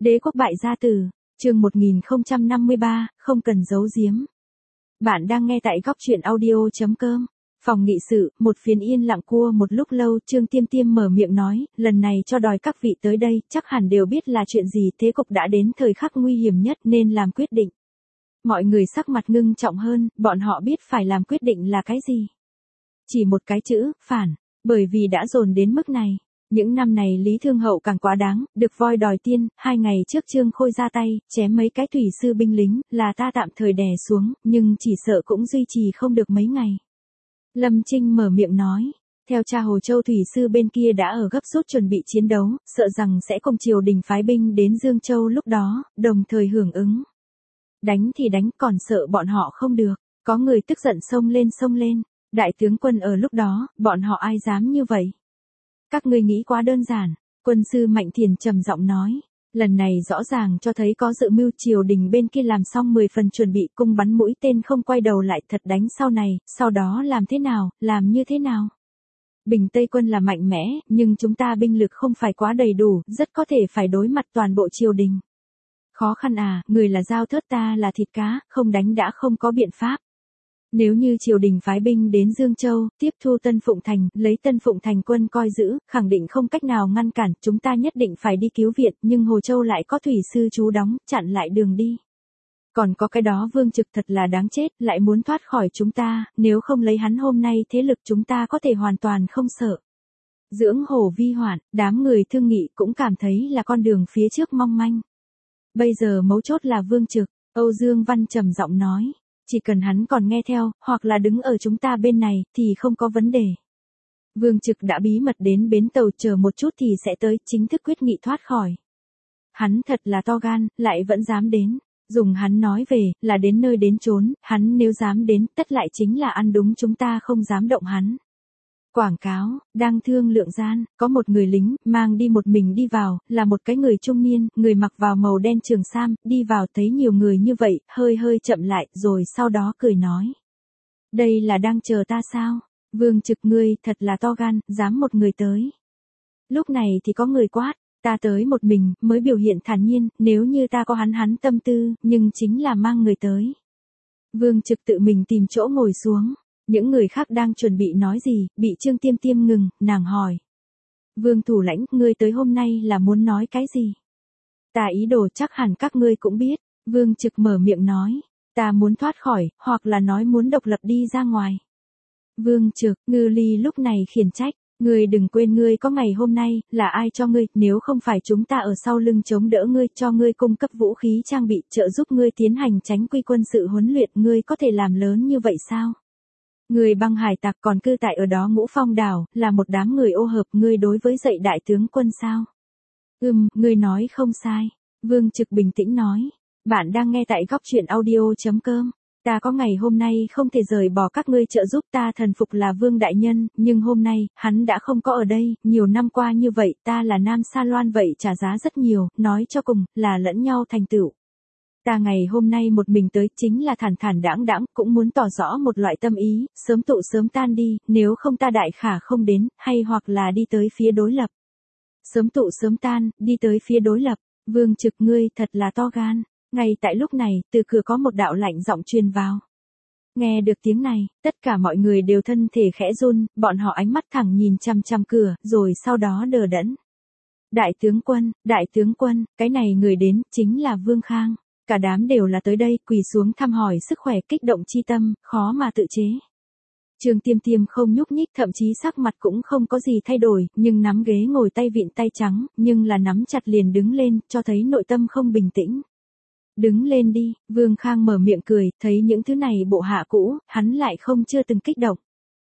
Đế quốc bại gia tử, chương 1053, không cần giấu giếm. Bạn đang nghe tại góc truyện audio.com. Phòng nghị sự, một phiến yên lặng cua một lúc lâu, Trương Tiêm Tiêm mở miệng nói, lần này cho đòi các vị tới đây, chắc hẳn đều biết là chuyện gì, thế cục đã đến thời khắc nguy hiểm nhất nên làm quyết định. Mọi người sắc mặt ngưng trọng hơn, bọn họ biết phải làm quyết định là cái gì. Chỉ một cái chữ, phản, bởi vì đã dồn đến mức này. Những năm này Lý Thương Hậu càng quá đáng, được voi đòi tiên, 2 ngày trước Trương Khôi ra tay, chém mấy cái thủy sư binh lính, là ta tạm thời đè xuống, nhưng chỉ sợ cũng duy trì không được mấy ngày. Lâm Trinh mở miệng nói, theo cha Hồ Châu thủy sư bên kia đã ở gấp rút chuẩn bị chiến đấu, sợ rằng sẽ cùng triều đình phái binh đến Dương Châu lúc đó, đồng thời hưởng ứng. Đánh thì đánh, còn sợ bọn họ không được, có người tức giận xông lên, đại tướng quân ở lúc đó, bọn họ ai dám như vậy. Các ngươi nghĩ quá đơn giản, quân sư Mạnh Thiền trầm giọng nói, lần này rõ ràng cho thấy có dự mưu, triều đình bên kia làm xong 10 phần chuẩn bị, cung bắn mũi tên không quay đầu lại, thật đánh sau này, sau đó làm thế nào, làm như thế nào. Bình Tây quân là mạnh mẽ, nhưng chúng ta binh lực không phải quá đầy đủ, rất có thể phải đối mặt toàn bộ triều đình. Khó khăn à, người là dao thớt ta là thịt cá, không đánh đã không có biện pháp. Nếu như triều đình phái binh đến Dương Châu, tiếp thu Tân Phụng Thành, lấy Tân Phụng Thành quân coi giữ, khẳng định không cách nào ngăn cản, chúng ta nhất định phải đi cứu viện, nhưng Hồ Châu lại có thủy sư trú đóng, chặn lại đường đi. Còn có cái đó Vương Trực thật là đáng chết, lại muốn thoát khỏi chúng ta, nếu không lấy hắn hôm nay thế lực chúng ta có thể hoàn toàn không sợ. Dưỡng hổ vi hoạn, đám người thương nghị cũng cảm thấy là con đường phía trước mong manh. Bây giờ mấu chốt là Vương Trực, Âu Dương Văn trầm giọng nói. Chỉ cần hắn còn nghe theo, hoặc là đứng ở chúng ta bên này, thì không có vấn đề. Vương Trực đã bí mật đến bến tàu, chờ một chút thì sẽ tới, chính thức quyết nghị thoát khỏi. Hắn thật là to gan, lại vẫn dám đến. Dùng hắn nói về, là đến nơi đến chốn, hắn nếu dám đến, tất lại chính là ăn đúng, chúng ta không dám động hắn. Quảng cáo, đang thương lượng gian, có một người lính, mang đi một mình đi vào, là một cái người trung niên, người mặc vào màu đen trường sam, đi vào thấy nhiều người như vậy, hơi chậm lại, rồi sau đó cười nói. Đây là đang chờ ta sao? Vương Trực ngươi, thật là to gan, dám một người tới. Lúc này thì có người quát, ta tới một mình, mới biểu hiện thản nhiên, nếu như ta có hắn tâm tư, nhưng chính là mang người tới. Vương Trực tự mình tìm chỗ ngồi xuống. Những người khác đang chuẩn bị nói gì, bị Trương Tiêm Tiêm ngừng, nàng hỏi. Vương thủ lãnh, ngươi tới hôm nay là muốn nói cái gì? Ta ý đồ chắc hẳn các ngươi cũng biết, Vương Trực mở miệng nói. Ta muốn thoát khỏi, hoặc là nói muốn độc lập đi ra ngoài. Vương Trực, Ngư Ly lúc này khiển trách, ngươi đừng quên ngươi có ngày hôm nay, là ai cho ngươi, nếu không phải chúng ta ở sau lưng chống đỡ ngươi, cho ngươi cung cấp vũ khí trang bị, trợ giúp ngươi tiến hành tránh quy quân sự huấn luyện, ngươi có thể làm lớn như vậy sao? Người băng hải tặc còn cư tại ở đó Ngũ Phong đảo, là một đám người ô hợp, ngươi đối với dạy đại tướng quân sao? Ngươi nói không sai. Vương Trực bình tĩnh nói. Bạn đang nghe tại góc truyện audio.com. Ta có ngày hôm nay không thể rời bỏ các ngươi trợ giúp, ta thần phục là Vương đại nhân, nhưng hôm nay, hắn đã không có ở đây, nhiều năm qua như vậy, ta là Nam Sa Loan vậy trả giá rất nhiều, nói cho cùng, là lẫn nhau thành tựu. Ta ngày hôm nay một mình tới chính là thản thản đãng, cũng muốn tỏ rõ một loại tâm ý, sớm tụ sớm tan đi, nếu không ta đại khả không đến, hay hoặc là đi tới phía đối lập. Sớm tụ sớm tan, đi tới phía đối lập, Vương Trực ngươi thật là to gan. Ngay tại lúc này, từ cửa có một đạo lạnh giọng truyền vào. Nghe được tiếng này, tất cả mọi người đều thân thể khẽ run, bọn họ ánh mắt thẳng nhìn chằm cửa, rồi sau đó đờ đẫn. Đại tướng quân, cái này người đến, chính là Vương Khang. Cả đám đều là tới đây, quỳ xuống thăm hỏi sức khỏe, kích động chi tâm, khó mà tự chế. Trương Tiêm Tiêm không nhúc nhích, thậm chí sắc mặt cũng không có gì thay đổi, nhưng nắm ghế ngồi tay vịn tay trắng, nhưng là nắm chặt liền đứng lên, cho thấy nội tâm không bình tĩnh. Đứng lên đi, Vương Khang mở miệng cười, thấy những thứ này bộ hạ cũ, hắn lại không chưa từng kích động.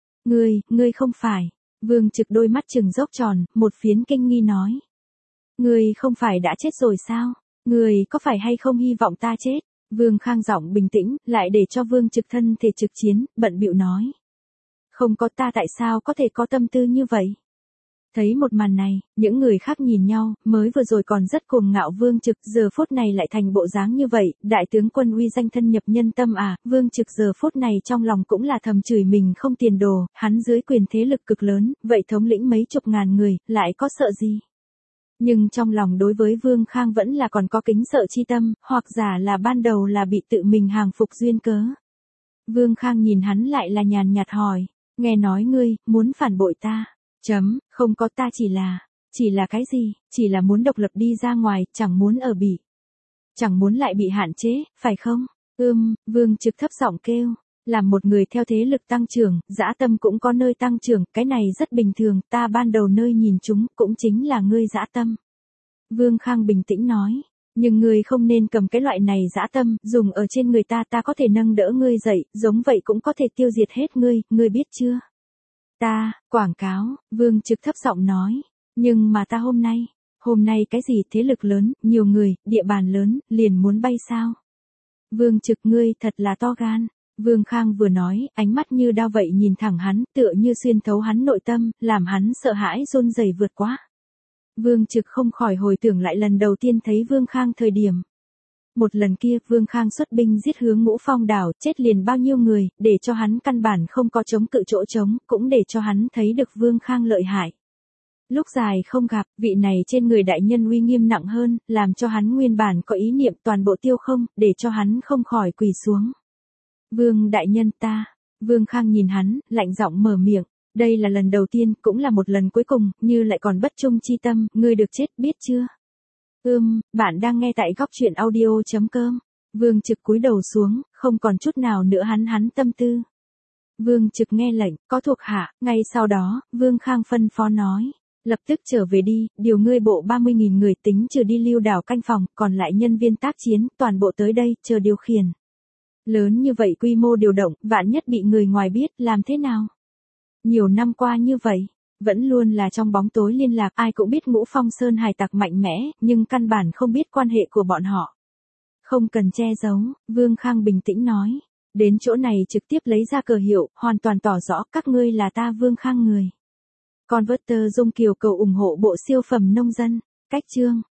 Ngươi không phải. Vương Trực đôi mắt trừng dốc tròn, một phiến kinh nghi nói. Ngươi không phải đã chết rồi sao? Ngươi có phải hay không hy vọng ta chết? Vương Khang giọng bình tĩnh, lại để cho Vương Trực thân thể trực chiến, bận bịu nói. Không có, ta tại sao có thể có tâm tư như vậy? Thấy một màn này, những người khác nhìn nhau, mới vừa rồi còn rất cuồng ngạo Vương Trực, giờ phút này lại thành bộ dáng như vậy, đại tướng quân uy danh thân nhập nhân tâm à, Vương Trực giờ phút này trong lòng cũng là thầm chửi mình không tiền đồ, hắn dưới quyền thế lực cực lớn, vậy thống lĩnh mấy chục ngàn người, lại có sợ gì? Nhưng trong lòng đối với Vương Khang vẫn là còn có kính sợ chi tâm, hoặc giả là ban đầu là bị tự mình hàng phục duyên cớ. Vương Khang nhìn hắn lại là nhàn nhạt hỏi, nghe nói ngươi, muốn phản bội ta. Không có, ta chỉ là cái gì, chỉ là muốn độc lập đi ra ngoài, chẳng muốn ở Bỉ. Chẳng muốn lại bị hạn chế, phải không? Vương Trực thấp giọng kêu. Làm một người theo thế lực tăng trưởng, dã tâm cũng có nơi tăng trưởng, cái này rất bình thường, ta ban đầu nơi nhìn chúng, cũng chính là ngươi dã tâm. Vương Khang bình tĩnh nói, nhưng ngươi không nên cầm cái loại này dã tâm, dùng ở trên người ta, ta có thể nâng đỡ ngươi dậy, giống vậy cũng có thể tiêu diệt hết ngươi biết chưa? Ta, quảng cáo, Vương Trực thấp giọng nói, nhưng mà ta hôm nay cái gì thế lực lớn, nhiều người, địa bàn lớn, liền muốn bay sao? Vương Trực ngươi thật là to gan. Vương Khang vừa nói, ánh mắt như đao vậy nhìn thẳng hắn, tựa như xuyên thấu hắn nội tâm, làm hắn sợ hãi run rẩy vượt quá. Vương Trực không khỏi hồi tưởng lại lần đầu tiên thấy Vương Khang thời điểm. Một lần kia, Vương Khang xuất binh giết hướng Ngũ Phong đảo, chết liền bao nhiêu người, để cho hắn căn bản không có chống cự chỗ trống, cũng để cho hắn thấy được Vương Khang lợi hại. Lúc dài không gặp, vị này trên người đại nhân uy nghiêm nặng hơn, làm cho hắn nguyên bản có ý niệm toàn bộ tiêu không, để cho hắn không khỏi quỳ xuống. Vương đại nhân ta. Vương Khang nhìn hắn, lạnh giọng mở miệng. Đây là lần đầu tiên, cũng là một lần cuối cùng, như lại còn bất trung chi tâm, ngươi được chết, biết chưa? Bạn đang nghe tại góc truyện audio.com. Vương Trực cúi đầu xuống, không còn chút nào nữa hắn tâm tư. Vương Trực nghe lệnh, có thuộc hạ, ngay sau đó, Vương Khang phân phó nói. Lập tức trở về đi, điều ngươi bộ 30.000 người tính trừ đi lưu đảo canh phòng, còn lại nhân viên tác chiến, toàn bộ tới đây, chờ điều khiển. Lớn như vậy quy mô điều động, vạn nhất bị người ngoài biết, làm thế nào? Nhiều năm qua như vậy, vẫn luôn là trong bóng tối liên lạc, ai cũng biết Ngũ Phong Sơn hải tặc mạnh mẽ, nhưng căn bản không biết quan hệ của bọn họ. Không cần che giấu, Vương Khang bình tĩnh nói. Đến chỗ này trực tiếp lấy ra cờ hiệu, hoàn toàn tỏ rõ các ngươi là ta Vương Khang người. Converter Dung Kiều cầu ủng hộ bộ siêu phẩm nông dân. Cách chương.